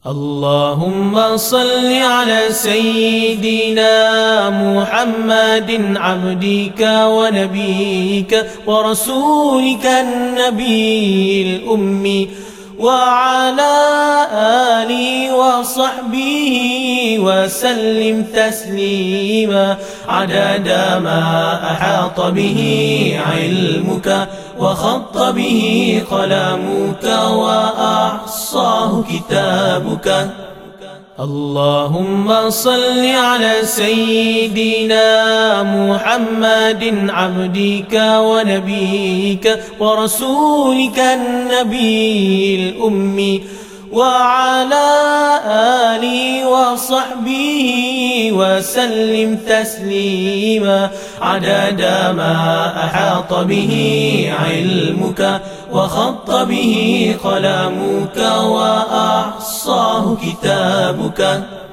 اللهم صل على سيدنا محمد عبدك ونبيك ورسولك النبي الأمي وعلى آله وصحبه وسلم تسليما عدد ما أحاط به علمك وخط به قلمك وأحصاه كتابك. اللهم صل على سيدنا محمد عبدك ونبيك ورسولك النبي الأمي وعلى آله وصحبه وسلم تسليما عدد ما أحاط به علمك وخط به قلمك وأحصاه كتابك.